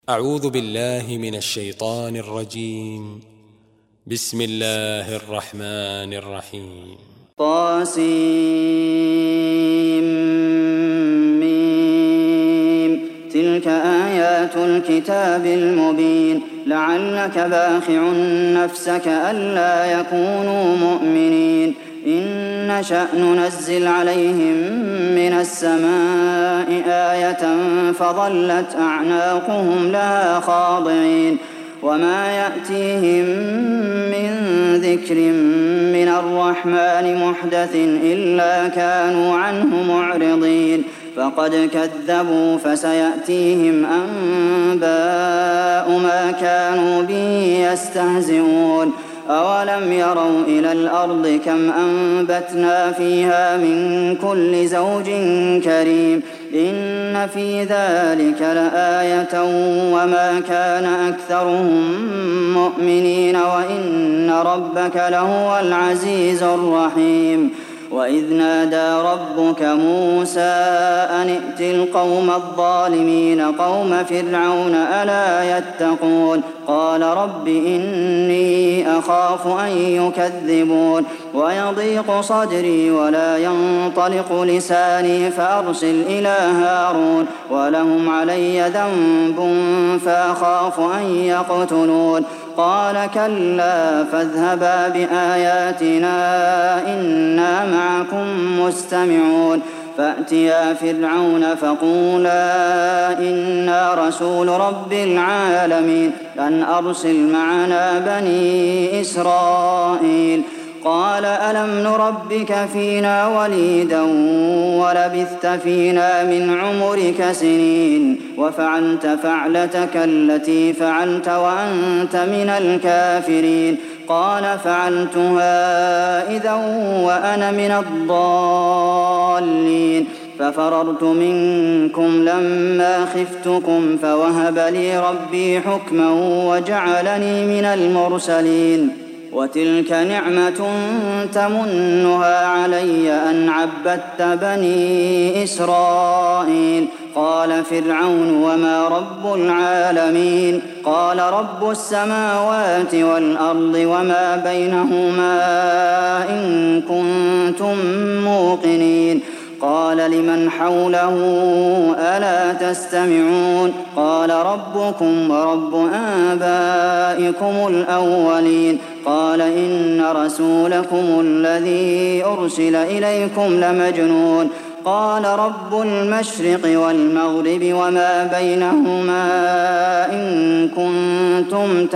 أعوذ بالله من الشيطان الرجيم. بسم الله الرحمن الرحيم. طاسيم تلك آيات الكتاب المبين لعلك باخع نفسك ألا يكونوا مؤمنين إن نشأ ننزل عليهم من السماء آية فظلت أعناقهم لها خاضعين وما يأتيهم من ذكر من الرحمن محدث إلا كانوا عنه معرضين فقد كذبوا فسيأتيهم أنباء ما كانوا به يستهزئون أولم يروا إلى الأرض كم أنبتنا فيها من كل زوج كريم إن في ذلك لآية وما كان أكثرهم مؤمنين وإن ربك لهو العزيز الرحيم وإذ نادى ربك موسى أن ائت القوم الظالمين قوم فرعون ألا يتقون قال رب إني أخاف أن يكذبون ويضيق صدري ولا ينطلق لساني فأرسل إلى هارون ولهم علي ذنب فأخاف أن يقتلون قال كلا فاذهبا بآياتنا إنا معكم مستمعون فأتيا فرعون فقولا إنا رسول رب العالمين أن أرسل معنا بني إسرائيل قال ألم نربك فينا وليدا ولبثت فينا من عمرك سنين وفعلت فعلتك التي فعلت وأنت من الكافرين قال فعلتها إذا وأنا من الضالين ففررت منكم لما خفتكم فوهب لي ربي حكما وجعلني من المرسلين وتلك نعمة تمنها علي أن عبدت بني إسرائيل قال فرعون وما رب العالمين قال رب السماوات والأرض وما بينهما إن كنتم موقنين قال لمن حوله ألا تستمعون قال ربكم ورب آبائكم الأولين قال إن رسولكم الذي أرسل إليكم لمجنون قال رب المشرق والمغرب وما بينهما إن كنتم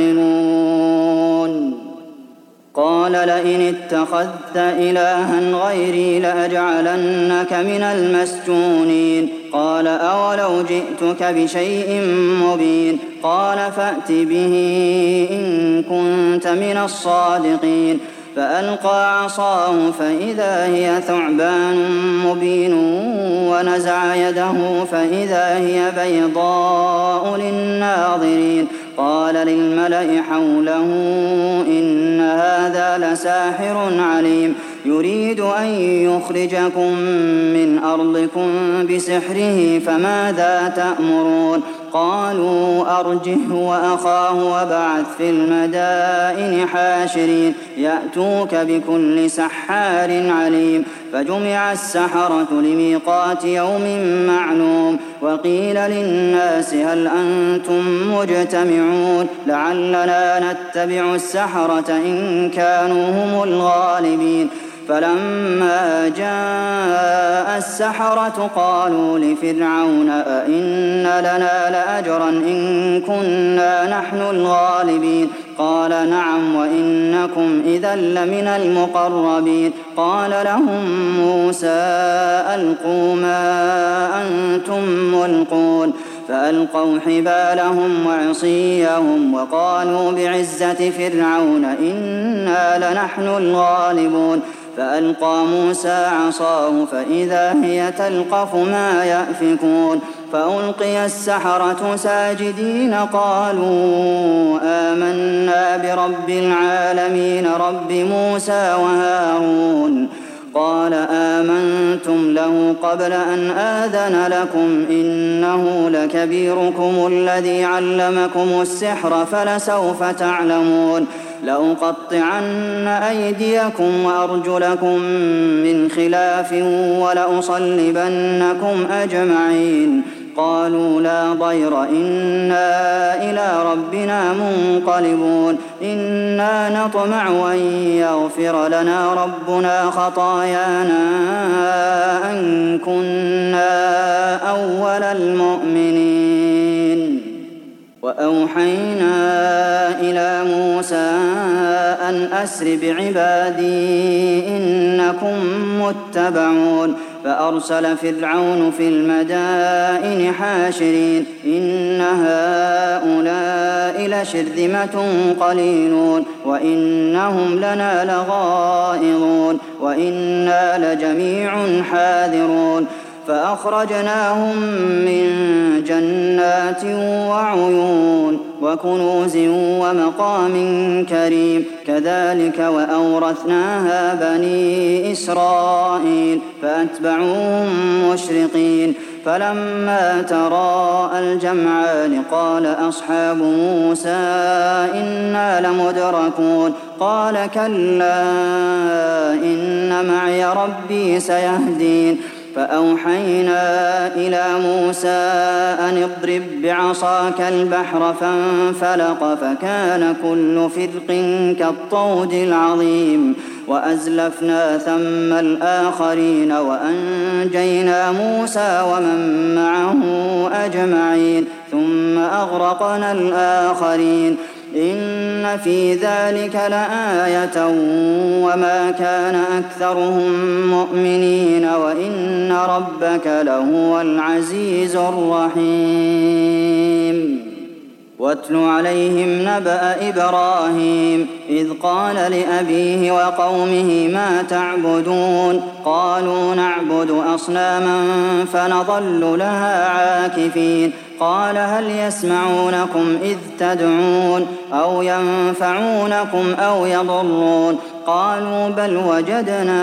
تعقلون قال لئن اتخذت إلها غيري لأجعلنك من المسجونين قال أولو جئتك بشيء مبين قال فأت به إن كنت من الصادقين فألقى عصاه فإذا هي ثعبان مبين ونزع يده فإذا هي بيضاء للناظرين قال للملأ حوله إن هذا لساحر عليم يريد أن يخرجكم من أرضكم بسحره فماذا تأمرون قالوا أرجه وأخاه وابعث في المدائن حاشرين يأتوك بكل سحار عليم فجمع السحرة لميقات يوم معلوم وقيل للناس هل أنتم مجتمعون لعلنا نتبع السحرة إن كانوا هم الغالبين فلما جاء السحرة قالوا لفرعون أئن لنا لأجرا إن كنا نحن الغالبين قال نعم وإنكم إذا لمن المقربين قال لهم موسى ألقوا ما أنتم ملقون فألقوا حبالهم وعصيهم وقالوا بعزة فرعون إنا لنحن الغالبون فألقى موسى عصاه فإذا هي تلقف ما يأفكون فألقي السحرة ساجدين قالوا آمنا برب العالمين رب موسى وهارون قال آمنتم له قبل أن آذن لكم إنه لكبيركم الذي علمكم السحر فلسوف تعلمون لأقطعن أيديكم وأرجلكم من خلاف ولأصلبنكم أجمعين قالوا لا ضير إنا إلى ربنا منقلبون إنا نطمع أن يغفر لنا ربنا خطايانا أن كنا أول المؤمنين وأوحينا إلى موسى أن أسر بعبادي إنكم متبعون فأرسل فرعون في المدائن حاشرين إن هؤلاء لشرذمة قليلون وإنهم لنا لغائظون وإنا لجميع حاذرون فأخرجناهم من جنات وعيون وكنوز ومقام كريم كذلك وأورثناها بني إسرائيل فأتبعوهم مشرقين فلما تراءى الجمعان قال أصحاب موسى إنا لمدركون قال كلا إن معي ربي سيهدين فأوحينا إلى موسى أن اضرب بعصاك البحر فانفلق فكان كل فرق كالطود العظيم وأزلفنا ثم الآخرين وأنجينا موسى ومن معه أجمعين ثم أغرقنا الآخرين إن في ذلك لآية وما كان أكثرهم مؤمنين وإن ربك لهو العزيز الرحيم واتل عليهم نبأ إبراهيم إذ قال لأبيه وقومه ما تعبدون قالوا نعبد أصناما فنظل لها عاكفين قال هل يسمعونكم إذ تدعون أو ينفعونكم أو يضرون قالوا بل وجدنا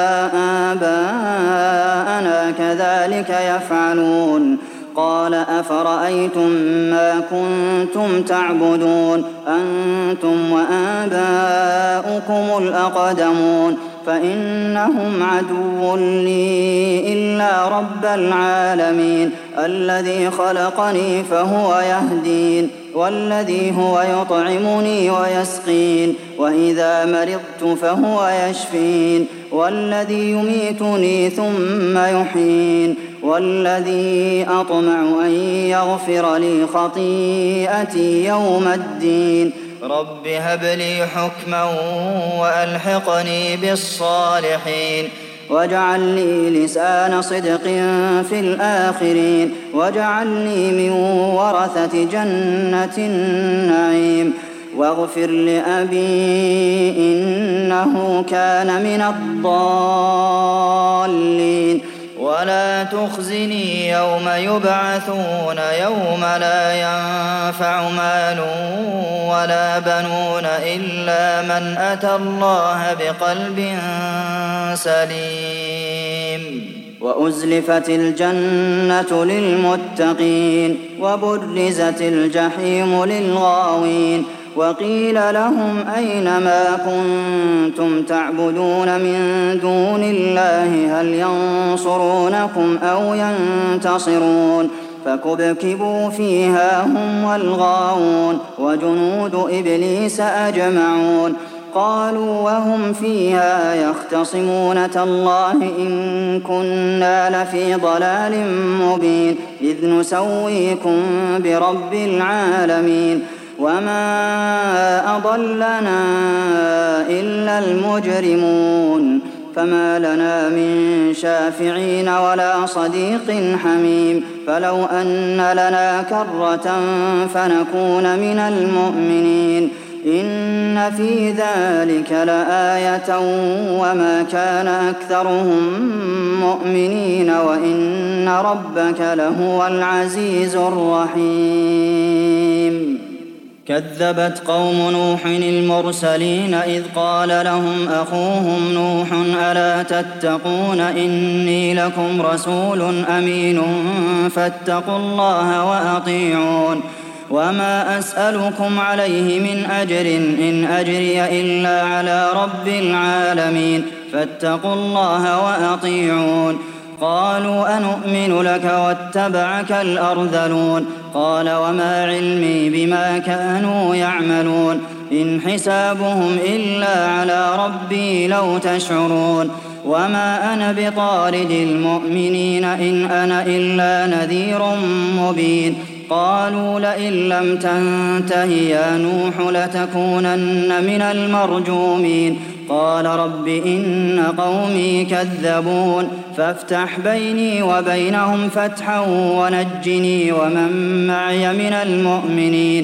آباءنا كذلك يفعلون قال أفرأيتم ما كنتم تعبدون أنتم وآباؤكم الأقدمون فإنهم عدو لي إلا رب العالمين الذي خلقني فهو يهدين والذي هو يطعمني ويسقين وإذا مرضت فهو يشفين والذي يميتني ثم يحيين والذي أطمع أن يغفر لي خطيئتي يوم الدين رب هب لي حكما وألحقني بالصالحين واجعل لي لسان صدق في الآخرين واجعلني من ورثة جنة النعيم واغفر لأبي إنه كان من الضالين ولا تخزني يوم يبعثون يوم لا ينفع مال ولا بنون إلا من أتى الله بقلب سليم وأزلفت الجنة للمتقين وبرزت الجحيم للغاوين وقيل لهم أين ما كنتم تعبدون من دون الله هل ينصرونكم أو ينتصرون فكبكبوا فيها هم والغاوون وجنود إبليس أجمعون قالوا وهم فيها يختصمون تالله إن كنا لفي ضلال مبين إذ نسويكم برب العالمين وما أضلنا إلا المجرمون فما لنا من شافعين ولا صديق حميم فلو أن لنا كرة فنكون من المؤمنين إن في ذلك لآية وما كان أكثرهم مؤمنين وإن ربك لهو العزيز الرحيم كذبت قوم نوح المرسلين إذ قال لهم أخوهم نوح ألا تتقون إني لكم رسول أمين فاتقوا الله وأطيعون وما أسألكم عليه من أجر إن أجري إلا على رب العالمين فاتقوا الله وأطيعون قالوا أنؤمن لك واتبعك الأرذلون قال وما علمي بما كانوا يعملون إن حسابهم إلا على ربي لو تشعرون وما أنا بطارد المؤمنين إن أنا إلا نذير مبين قالوا لئن لم تنته يا نوح لتكونن من المرجومين قال رب إن قومي كذبون فافتح بيني وبينهم فتحا ونجني ومن معي من المؤمنين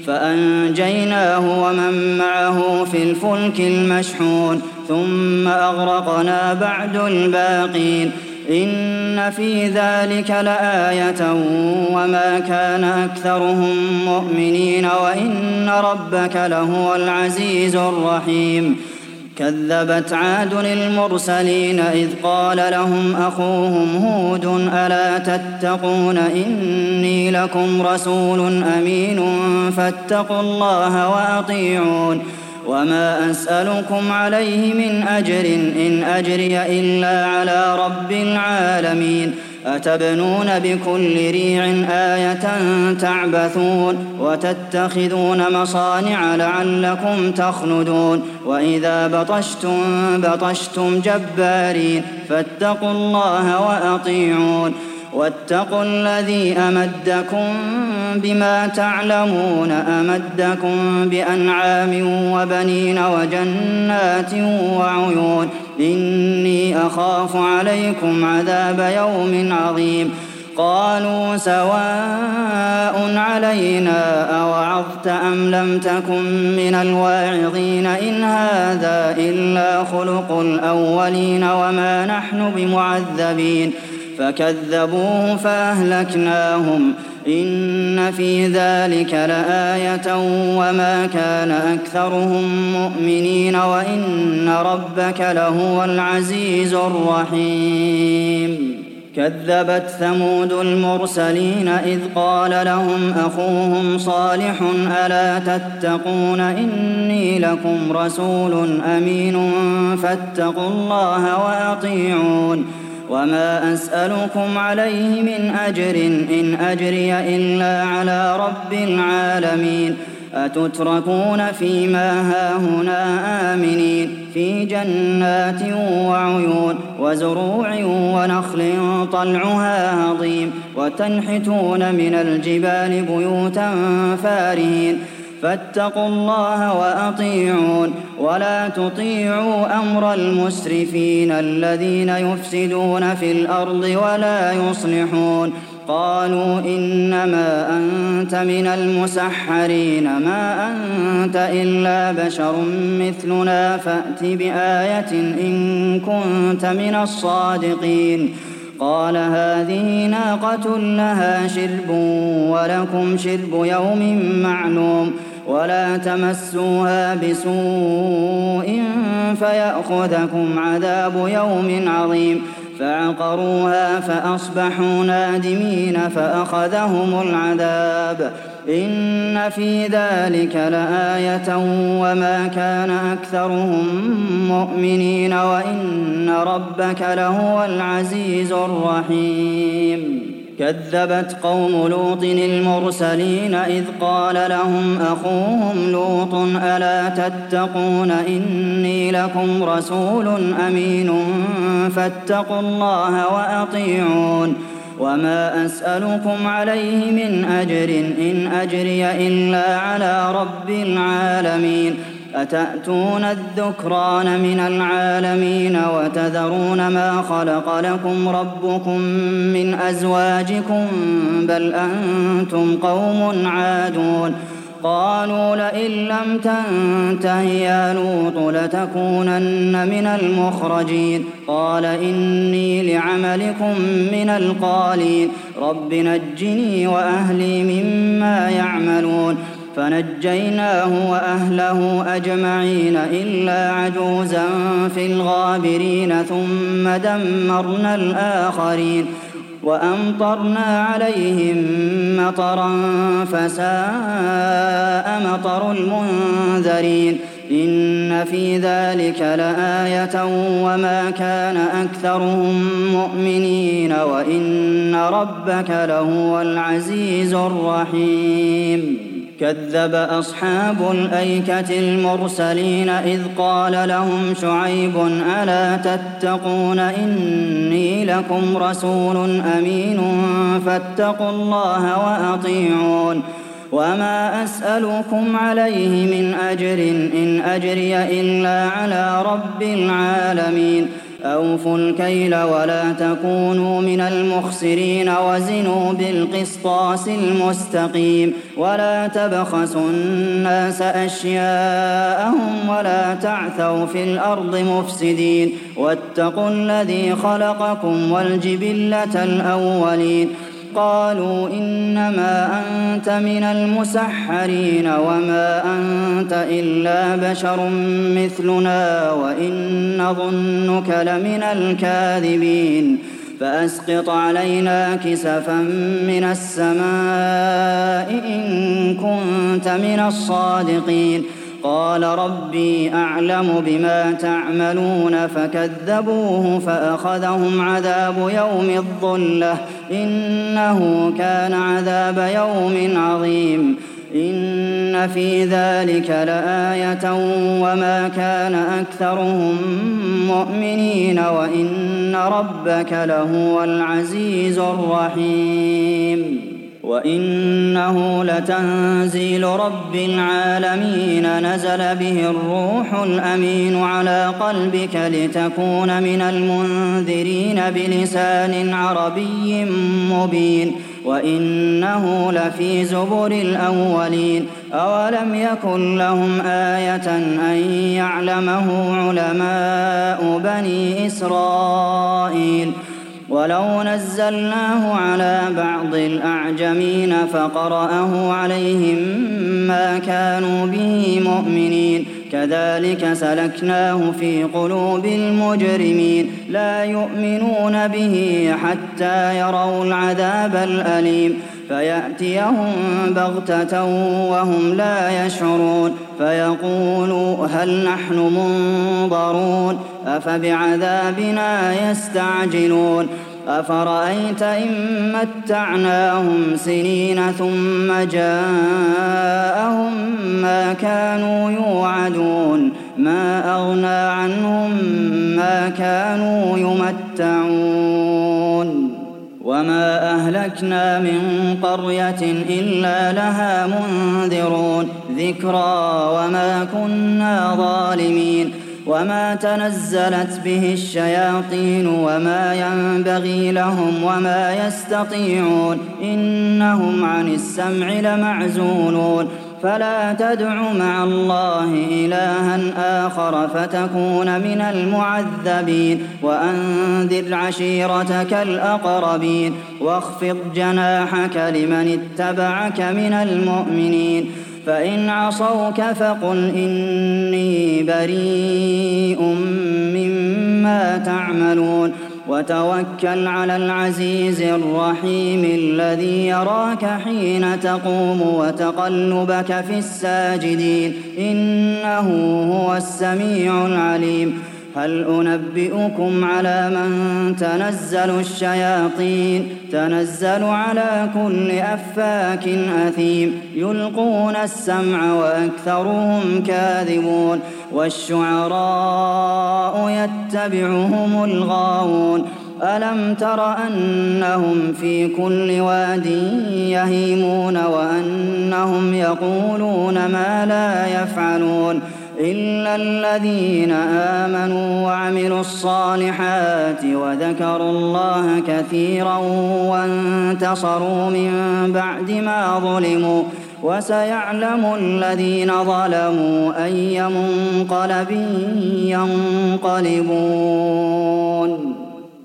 فأنجيناه ومن معه في الفلك المشحون ثم أغرقنا بعد الباقين إن في ذلك لآية وما كان أكثرهم مؤمنين وإن ربك لهو العزيز الرحيم كذبت عاد المرسلين إذ قال لهم أخوهم هود ألا تتقون إني لكم رسول أمين فاتقوا الله وأطيعون وما أسألكم عليه من أجر إن أجري إلا على رب العالمين أتبنون بكل ريع آية تعبثون وتتخذون مصانع لعلكم تخلدون وإذا بطشتم بطشتم جبارين فاتقوا الله وأطيعون واتقوا الذي أمدكم بما تعلمون أمدكم بأنعام وبنين وجنات وعيون إني أخاف عليكم عذاب يوم عظيم قالوا سواء علينا أوعظت أم لم تكن من الواعظين إن هذا إلا خلق الأولين وما نحن بمعذبين فكذبوه فأهلكناهم إن في ذلك لآية وما كان أكثرهم مؤمنين وإن ربك لهو العزيز الرحيم كذبت ثمود المرسلين إذ قال لهم أخوهم صالح ألا تتقون إني لكم رسول أمين فاتقوا الله وأطيعون وما أسألكم عليه من أجر إن أجري إلا على رب العالمين أتتركون فيما هاهنا آمنين في جنات وعيون وزروع ونخل طلعها هضيم وتنحتون من الجبال بيوتا فارهين فاتقوا الله وأطيعون ولا تطيعوا أمر المسرفين الذين يفسدون في الأرض ولا يصلحون قالوا إنما أنت من المسحرين ما أنت إلا بشر مثلنا فأت بآية إن كنت من الصادقين قال هذه ناقة لها شرب ولكم شرب يوم معلوم ولا تمسوها بسوء فيأخذكم عذاب يوم عظيم فعقروها فأصبحوا نادمين فأخذهم العذاب إن في ذلك لآية وما كان أكثرهم مؤمنين وإن ربك لهو العزيز الرحيم كذبت قوم لوط المرسلين إذ قال لهم أخوهم لوط ألا تتقون إني لكم رسول أمين فاتقوا الله وأطيعون وما أسألكم عليه من أجر إن أجري إلا على رب العالمين أتأتون الذكران من العالمين وتذرون ما خلق لكم ربكم من أزواجكم بل أنتم قوم عادون قالوا لئن لم تنته يا لوط لتكونن من المخرجين قال إني لعملكم من القالين رب نجني وأهلي مما يعملون فنجيناه وأهله أجمعين إلا عجوزا في الغابرين ثم دمرنا الآخرين وأمطرنا عليهم مطرا فساء مطر المنذرين إن في ذلك لآية وما كان أكثرهم مؤمنين وإن ربك لهو العزيز الرحيم كذب أصحاب الأيكة المرسلين إذ قال لهم شعيب ألا تتقون إني لكم رسول أمين فاتقوا الله وأطيعون وما أسألكم عليه من أجر إن أجري إلا على رب العالمين أوفوا الكيل ولا تكونوا من المخسرين وزنوا بالقسطاس المستقيم ولا تبخسوا الناس أشياءهم ولا تعثوا في الأرض مفسدين واتقوا الذي خلقكم والجبلة الأولين قالوا إنما أنت من المسحرين وما أنت إلا بشر مثلنا وإن نظنك لمن الكاذبين فأسقط علينا كسفا من السماء إن كنت من الصادقين قال ربي أعلم بما تعملون فكذبوه فأخذهم عذاب يوم الظلة إنه كان عذاب يوم عظيم إن في ذلك لآية وما كان أكثرهم مؤمنين وإن ربك لهو العزيز الرحيم وإنه لتنزيل رب العالمين نزل به الروح الأمين على قلبك لتكون من المنذرين بلسان عربي مبين وإنه لفي زبر الأولين أولم يكن لهم آية أن يعلمه علماء بني إسرائيل ولو نزلناه على بعض الأعجمين فقرأه عليهم ما كانوا به مؤمنين كذلك سلكناه في قلوب المجرمين لا يؤمنون به حتى يروا العذاب الأليم فيأتيهم بغتة وهم لا يشعرون فيقولوا هل نحن منظرون أفبعذابنا يستعجلون أفرأيت إن متعناهم سنين ثم جاءهم ما كانوا يوعدون ما أغنى عنهم ما كانوا يمتعون وما أهلكنا من قرية إلا لها منذرون ذكرى وما كنا ظالمين وما تنزلت به الشياطين وما ينبغي لهم وما يستطيعون إنهم عن السمع لمعزولون فلا تدع مع الله إلها آخر فتكون من المعذبين وأنذر عشيرتك الأقربين واخفض جناحك لمن اتبعك من المؤمنين فإن عصوك فقل إني بريء مما تعملون وتوكل على العزيز الرحيم الذي يراك حين تقوم وتقلبك في الساجدين إنه هو السميع العليم هل أنبئكم على من تنزل الشياطين تنزل على كل أفاك أثيم يلقون السمع وأكثرهم كاذبون والشعراء يتبعهم الغاوون ألم تر أنهم في كل واد يهيمون وأنهم يقولون ما لا يفعلون إلا الذين آمنوا وعملوا الصالحات وذكروا الله كثيرا وانتصروا من بعد ما ظلموا وسيعلم الذين ظلموا أي منقلب ينقلبون